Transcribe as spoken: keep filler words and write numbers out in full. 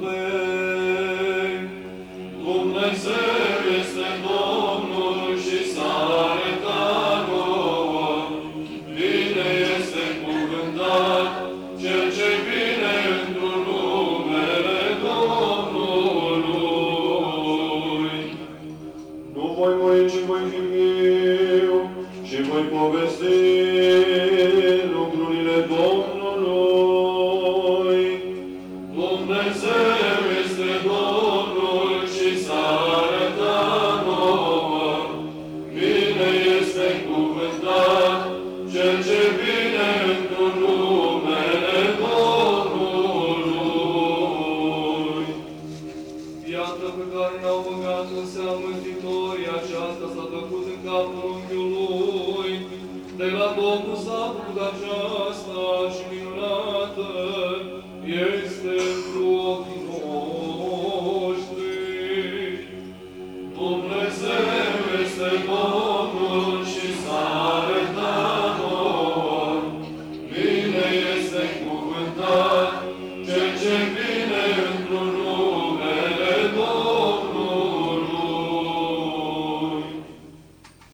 Dumnezeu este Domnul și s-a arătat nouă. Bine este cuvântat cel ce vine într-un numele Domnului. Nu voi muri, ci voi fi viu și voi povesti lucrurile Domnului. Dumnezeu este Domnul și s-a arătat nouă. Bine este cuvântat cel ce vine într-un numele Domnului. Piatra pe care ne-au băgat în seamă mântuitorii, aceasta s-a făcut în capul unchiului. De la Domnul s-a făcut aceasta și